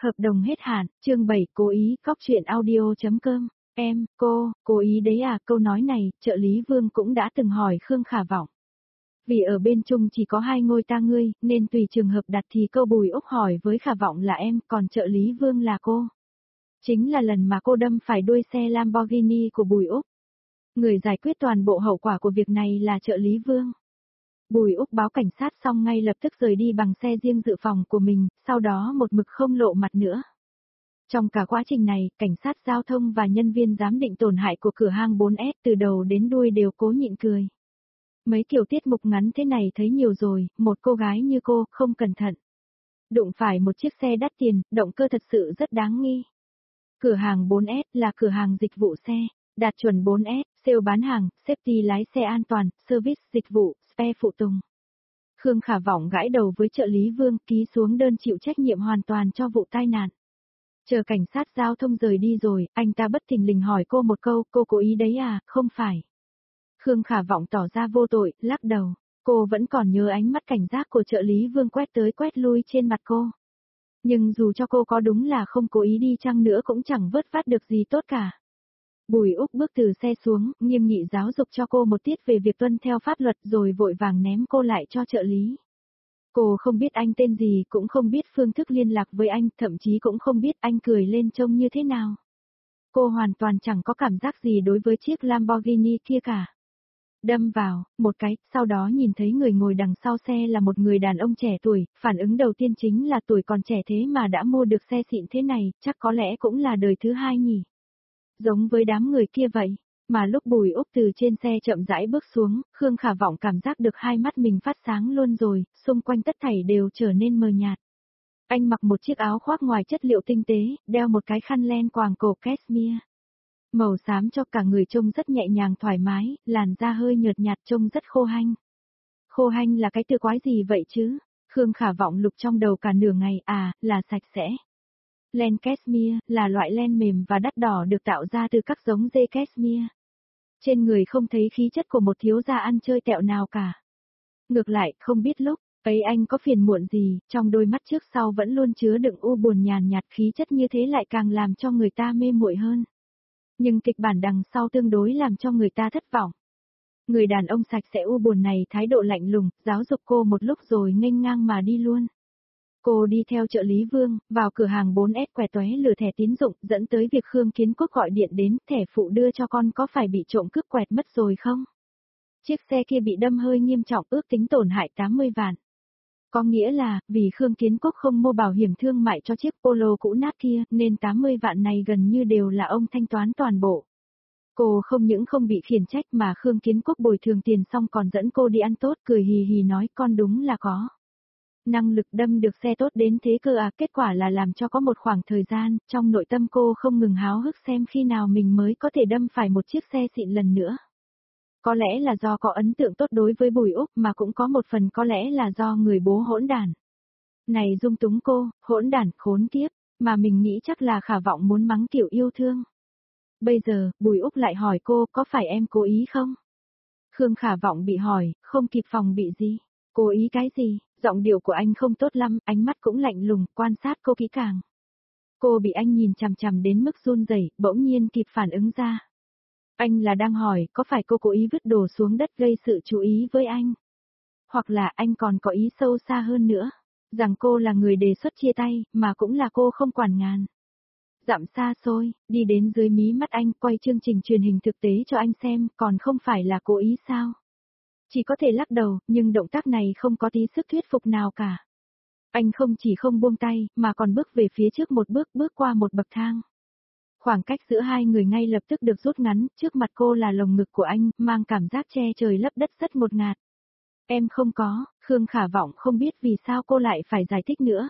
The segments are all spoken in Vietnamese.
Hợp đồng hết hạn, chương 7 cố ý, cóc truyện audio.com. Cố ý đấy à, câu nói này, trợ lý Vương cũng đã từng hỏi Khương Khả Vọng. Vì ở bên chung chỉ có hai ngôi ta ngươi, nên tùy trường hợp đặt thì câu Bùi Úc hỏi với Khả Vọng là em, còn trợ lý Vương là cô. Chính là lần mà cô đâm phải đuôi xe Lamborghini của Bùi Úc. Người giải quyết toàn bộ hậu quả của việc này là trợ lý Vương. Bùi Úc báo cảnh sát xong ngay lập tức rời đi bằng xe riêng dự phòng của mình, sau đó một mực không lộ mặt nữa. Trong cả quá trình này, cảnh sát giao thông và nhân viên giám định tổn hại của cửa hàng 4S từ đầu đến đuôi đều cố nhịn cười. Mấy kiểu tiết mục ngắn thế này thấy nhiều rồi, một cô gái như cô, không cẩn thận. Đụng phải một chiếc xe đắt tiền, động cơ thật sự rất đáng nghi. Cửa hàng 4S là cửa hàng dịch vụ xe, đạt chuẩn 4S, sale bán hàng, safety lái xe an toàn, service dịch vụ, spare phụ tùng. Khương Khả Vọng gãi đầu với trợ lý Vương ký xuống đơn chịu trách nhiệm hoàn toàn cho vụ tai nạn. Chờ cảnh sát giao thông rời đi rồi, anh ta bất thình lình hỏi cô một câu, cô cố ý đấy à, không phải. Khương Khả Vọng tỏ ra vô tội, lắc đầu. Cô vẫn còn nhớ ánh mắt cảnh giác của trợ lý Vương quét tới quét lui trên mặt cô. Nhưng dù cho cô có đúng là không cố ý đi chăng nữa cũng chẳng vớt vát được gì tốt cả. Bùi Úc bước từ xe xuống, nghiêm nghị giáo dục cho cô một tiết về việc tuân theo pháp luật rồi vội vàng ném cô lại cho trợ lý. Cô không biết anh tên gì, cũng không biết phương thức liên lạc với anh, thậm chí cũng không biết anh cười lên trông như thế nào. Cô hoàn toàn chẳng có cảm giác gì đối với chiếc Lamborghini kia cả. Đâm vào, một cái, sau đó nhìn thấy người ngồi đằng sau xe là một người đàn ông trẻ tuổi, phản ứng đầu tiên chính là tuổi còn trẻ thế mà đã mua được xe xịn thế này, chắc có lẽ cũng là đời thứ hai nhỉ. Giống với đám người kia vậy, mà lúc Bùi Úc từ trên xe chậm rãi bước xuống, Khương Khả Vọng cảm giác được hai mắt mình phát sáng luôn rồi, xung quanh tất thảy đều trở nên mờ nhạt. Anh mặc một chiếc áo khoác ngoài chất liệu tinh tế, đeo một cái khăn len quàng cổ cashmere. Màu xám cho cả người trông rất nhẹ nhàng thoải mái, làn da hơi nhợt nhạt trông rất khô hanh. Khô hanh là cái từ quái gì vậy chứ? Khương Khả Vọng lục trong đầu cả nửa ngày, là sạch sẽ. Len cashmere là loại len mềm và đắt đỏ được tạo ra từ các giống dê cashmere. Trên người không thấy khí chất của một thiếu gia ăn chơi tẹo nào cả. Ngược lại, không biết lúc ấy anh có phiền muộn gì, trong đôi mắt trước sau vẫn luôn chứa đựng u buồn nhàn nhạt, khí chất như thế lại càng làm cho người ta mê muội hơn. Nhưng kịch bản đằng sau tương đối làm cho người ta thất vọng. Người đàn ông sạch sẽ u buồn này thái độ lạnh lùng, giáo dục cô một lúc rồi nghênh ngang mà đi luôn. Cô đi theo trợ lý Vương, vào cửa hàng 4S què tóe lừa thẻ tín dụng, dẫn tới việc Khương Kiến Quốc gọi điện đến, thẻ phụ đưa cho con có phải bị trộm cướp quẹt mất rồi không? Chiếc xe kia bị đâm hơi nghiêm trọng, ước tính tổn hại 80 vạn. Có nghĩa là, vì Khương Kiến Quốc không mua bảo hiểm thương mại cho chiếc Polo cũ nát kia, nên 80 vạn này gần như đều là ông thanh toán toàn bộ. Cô không những không bị khiển trách mà Khương Kiến Quốc bồi thường tiền xong còn dẫn cô đi ăn tốt, cười hì hì nói con đúng là có năng lực đâm được xe tốt đến thế cơ à, kết quả là làm cho có một khoảng thời gian, trong nội tâm cô không ngừng háo hức xem khi nào mình mới có thể đâm phải một chiếc xe xịn lần nữa. Có lẽ là do có ấn tượng tốt đối với Bùi Úc mà cũng có một phần có lẽ là do người bố hỗn đản này dung túng cô, hỗn đản, khốn kiếp, mà mình nghĩ chắc là Khả Vọng muốn mắng kiểu yêu thương. Bây giờ, Bùi Úc lại hỏi cô, có phải em cố ý không? Khương Khả Vọng bị hỏi, không kịp phòng bị gì. Cố ý cái gì? Giọng điệu của anh không tốt lắm, ánh mắt cũng lạnh lùng, quan sát cô kỹ càng. Cô bị anh nhìn chằm chằm đến mức run rẩy, bỗng nhiên kịp phản ứng ra. Anh là đang hỏi, có phải cô cố ý vứt đồ xuống đất gây sự chú ý với anh? Hoặc là anh còn có ý sâu xa hơn nữa, rằng cô là người đề xuất chia tay, mà cũng là cô không quản ngàn. Dặm xa xôi, đi đến dưới mí mắt anh, quay chương trình truyền hình thực tế cho anh xem, còn không phải là cố ý sao? Chỉ có thể lắc đầu, nhưng động tác này không có tí sức thuyết phục nào cả. Anh không chỉ không buông tay, mà còn bước về phía trước một bước, bước qua một bậc thang. Khoảng cách giữa hai người ngay lập tức được rút ngắn, trước mặt cô là lồng ngực của anh, mang cảm giác che trời lấp đất rất ngột ngạt. Em không có, Khương Khả Vọng không biết vì sao cô lại phải giải thích nữa.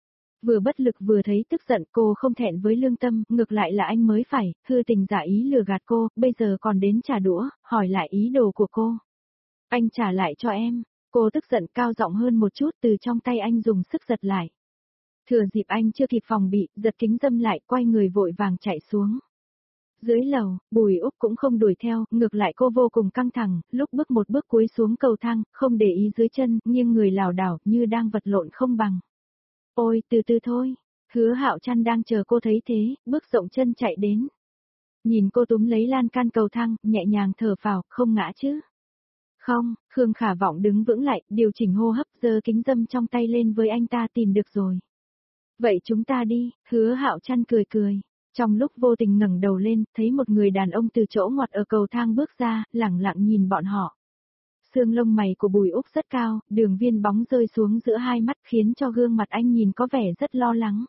Vừa bất lực vừa thấy tức giận, cô không thẹn với lương tâm, ngược lại là anh mới phải, hư tình giả ý lừa gạt cô, bây giờ còn đến trả đũa, hỏi lại ý đồ của cô. Anh trả lại cho em, cô tức giận cao giọng hơn một chút, từ trong tay anh dùng sức giật lại. Thừa dịp anh chưa kịp phòng bị, giật kính dâm lại, quay người vội vàng chạy xuống. Dưới lầu, Bùi Úc cũng không đuổi theo, ngược lại cô vô cùng căng thẳng, lúc bước một bước cúi xuống cầu thang, không để ý dưới chân, nghiêng người lảo đảo như đang vật lộn không bằng. Ôi, từ từ thôi. Hứa Hạo Trăn đang chờ cô thấy thế, bước rộng chân chạy đến. Nhìn cô túm lấy lan can cầu thang, nhẹ nhàng thở phào, không ngã chứ. Không, Khương Khả Vọng đứng vững lại, điều chỉnh hô hấp, giơ kính râm trong tay lên với anh ta, tìm được rồi. Vậy chúng ta đi, Hứa Hạo Trăn cười cười. Trong lúc vô tình ngẩng đầu lên, thấy một người đàn ông từ chỗ ngoặt ở cầu thang bước ra, lẳng lặng nhìn bọn họ. Xương lông mày của Bùi Úc rất cao, đường viên bóng rơi xuống giữa hai mắt khiến cho gương mặt anh nhìn có vẻ rất lo lắng.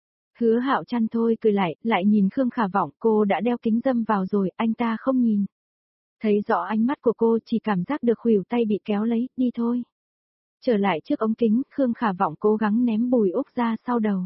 Hứa Hạo Trăn thôi cười lại nhìn Khương Khả Vọng, cô đã đeo kính râm vào rồi, anh ta không nhìn. Thấy rõ ánh mắt của cô, chỉ cảm giác được khuỷu tay bị kéo lấy, đi thôi. Trở lại trước ống kính, Khương Khả Vọng cố gắng ném Bùi Úc ra sau đầu.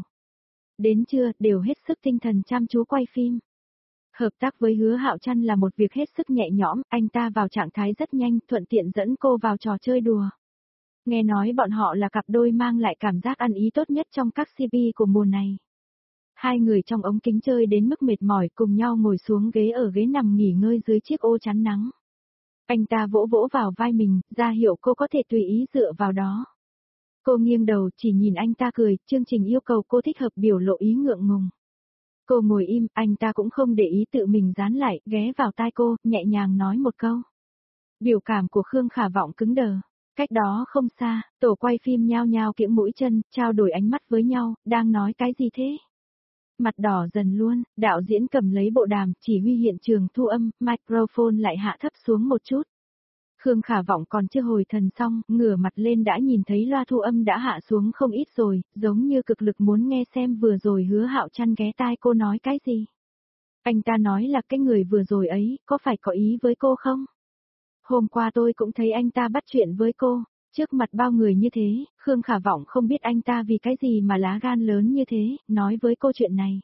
Đến trưa, đều hết sức tinh thần chăm chú quay phim. Hợp tác với Hứa Hạo Trăn là một việc hết sức nhẹ nhõm, anh ta vào trạng thái rất nhanh, thuận tiện dẫn cô vào trò chơi đùa. Nghe nói bọn họ là cặp đôi mang lại cảm giác ăn ý tốt nhất trong các CP của mùa này. Hai người trong ống kính chơi đến mức mệt mỏi cùng nhau ngồi xuống ghế ở ghế nằm nghỉ ngơi dưới chiếc ô chắn nắng. Anh ta vỗ vỗ vào vai mình, ra hiệu cô có thể tùy ý dựa vào đó. Cô nghiêng đầu chỉ nhìn anh ta cười, chương trình yêu cầu cô thích hợp biểu lộ ý ngượng ngùng. Cô ngồi im, anh ta cũng không để ý, tự mình dán lại, ghé vào tai cô, nhẹ nhàng nói một câu. Biểu cảm của Khương Khả Vọng cứng đờ. Cách đó không xa, tổ quay phim nhao nhao kiễng mũi chân, trao đổi ánh mắt với nhau, đang nói cái gì thế? Mặt đỏ dần luôn, đạo diễn cầm lấy bộ đàm, chỉ huy hiện trường thu âm, microphone lại hạ thấp xuống một chút. Khương Khả Vọng còn chưa hồi thần xong, ngửa mặt lên đã nhìn thấy loa thu âm đã hạ xuống không ít rồi, giống như cực lực muốn nghe xem vừa rồi Hứa Hạo Trăn ghé tai cô nói cái gì. Anh ta nói là cái người vừa rồi ấy, có phải có ý với cô không? Hôm qua tôi cũng thấy anh ta bắt chuyện với cô, trước mặt bao người như thế, Khương Khả Vọng không biết anh ta vì cái gì mà lá gan lớn như thế, nói với cô chuyện này.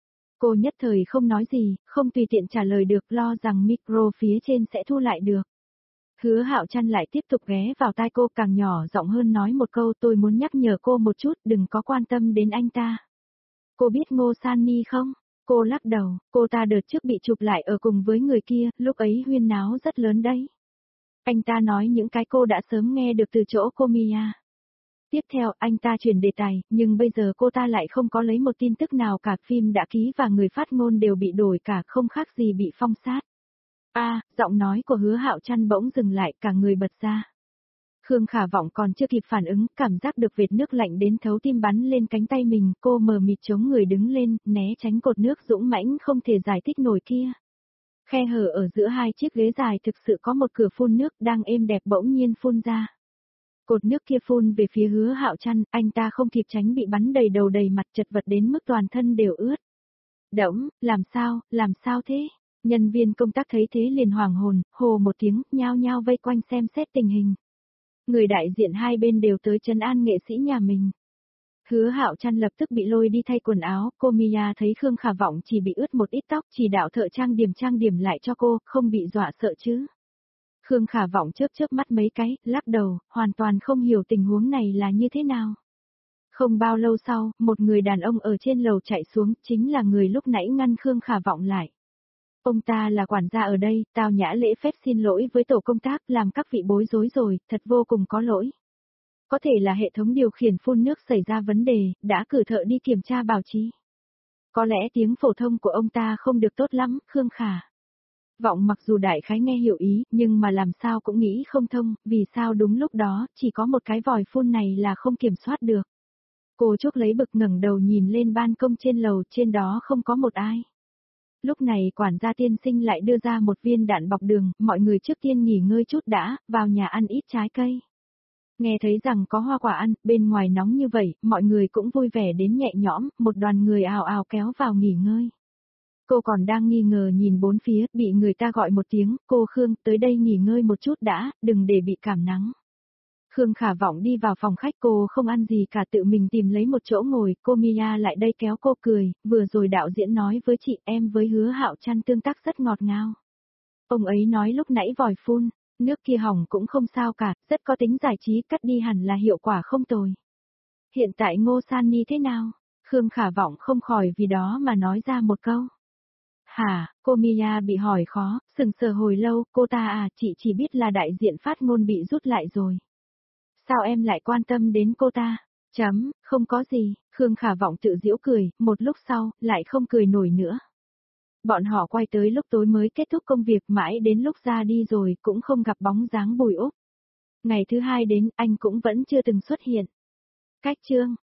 Cô nhất thời không nói gì, không tùy tiện trả lời được, lo rằng micro phía trên sẽ thu lại được. Hứa Hạo Trăn lại tiếp tục ghé vào tai cô, càng nhỏ giọng hơn nói một câu, tôi muốn nhắc nhở cô một chút, đừng có quan tâm đến anh ta. Cô biết Ngô San Ni không? Cô lắc đầu, cô ta đợt trước bị chụp lại ở cùng với người kia, lúc ấy huyên náo rất lớn đấy. Anh ta nói những cái cô đã sớm nghe được từ chỗ cô Mia. Tiếp theo, anh ta chuyển đề tài, nhưng bây giờ cô ta lại không có lấy một tin tức nào cả, phim đã ký và người phát ngôn đều bị đổi cả, không khác gì bị phong sát. Giọng nói của Hứa Hạo Trăn bỗng dừng lại, cả người bật ra. Khương Khả Vọng còn chưa kịp phản ứng, cảm giác được vệt nước lạnh đến thấu tim bắn lên cánh tay mình, cô mờ mịt chống người đứng lên, né tránh cột nước dũng mãnh không thể giải thích nổi kia. Khe hở ở giữa hai chiếc ghế dài thực sự có một cửa phun nước đang êm đẹp bỗng nhiên phun ra. Cột nước kia phun về phía Hứa Hạo Trăn, anh ta không kịp tránh bị bắn đầy đầu đầy mặt, chật vật đến mức toàn thân đều ướt. Đỗng, làm sao thế? Nhân viên công tác thấy thế liền hoảng hồn, hô một tiếng, nhao nhao vây quanh xem xét tình hình. Người đại diện hai bên đều tới trấn an nghệ sĩ nhà mình. Hứa Hạo Trăn lập tức bị lôi đi thay quần áo, cô Mia thấy Khương Khả Vọng chỉ bị ướt một ít tóc, chỉ đạo thợ trang điểm lại cho cô, không bị dọa sợ chứ. Khương Khả Vọng chớp mắt mấy cái, lắc đầu, hoàn toàn không hiểu tình huống này là như thế nào. Không bao lâu sau, một người đàn ông ở trên lầu chạy xuống, chính là người lúc nãy ngăn Khương Khả Vọng lại. Ông ta là quản gia ở đây, tao nhã lễ phép xin lỗi với tổ công tác, làm các vị bối rối rồi, thật vô cùng có lỗi. Có thể là hệ thống điều khiển phun nước xảy ra vấn đề, đã cử thợ đi kiểm tra bảo trì. Có lẽ tiếng phổ thông của ông ta không được tốt lắm, Khương Khả Vọng mặc dù đại khái nghe hiểu ý, nhưng mà làm sao cũng nghĩ không thông, vì sao đúng lúc đó, chỉ có một cái vòi phun này là không kiểm soát được. Cô Trúc lấy bực ngẩng đầu nhìn lên ban công trên lầu, trên đó không có một ai. Lúc này quản gia tiên sinh lại đưa ra một viên đạn bọc đường, mọi người trước tiên nghỉ ngơi chút đã, vào nhà ăn ít trái cây. Nghe thấy rằng có hoa quả ăn, bên ngoài nóng như vậy, mọi người cũng vui vẻ đến nhẹ nhõm, một đoàn người ào ào kéo vào nghỉ ngơi. Cô còn đang nghi ngờ nhìn bốn phía, bị người ta gọi một tiếng, cô Khương, tới đây nghỉ ngơi một chút đã, đừng để bị cảm nắng. Khương Khả Vọng đi vào phòng khách, cô không ăn gì cả, tự mình tìm lấy một chỗ ngồi, cô Mia lại đây kéo cô cười, vừa rồi đạo diễn nói với chị em với Hứa Hạo Trăn tương tác rất ngọt ngào. Ông ấy nói lúc nãy vòi phun, nước kia hỏng cũng không sao cả, rất có tính giải trí, cắt đi hẳn là hiệu quả không tồi. Hiện tại Ngô San Ni thế nào? Khương Khả Vọng không khỏi vì đó mà nói ra một câu. Hả, cô Mia bị hỏi khó, sừng sờ hồi lâu, cô ta chị chỉ biết là đại diện phát ngôn bị rút lại rồi. Sao em lại quan tâm đến cô ta? Không có gì, Khương Khả Vọng tự giễu cười, một lúc sau, lại không cười nổi nữa. Bọn họ quay tới lúc tối mới kết thúc công việc, mãi đến lúc ra đi rồi cũng không gặp bóng dáng Bùi Úc. Ngày thứ hai đến, anh cũng vẫn chưa từng xuất hiện. Cách chương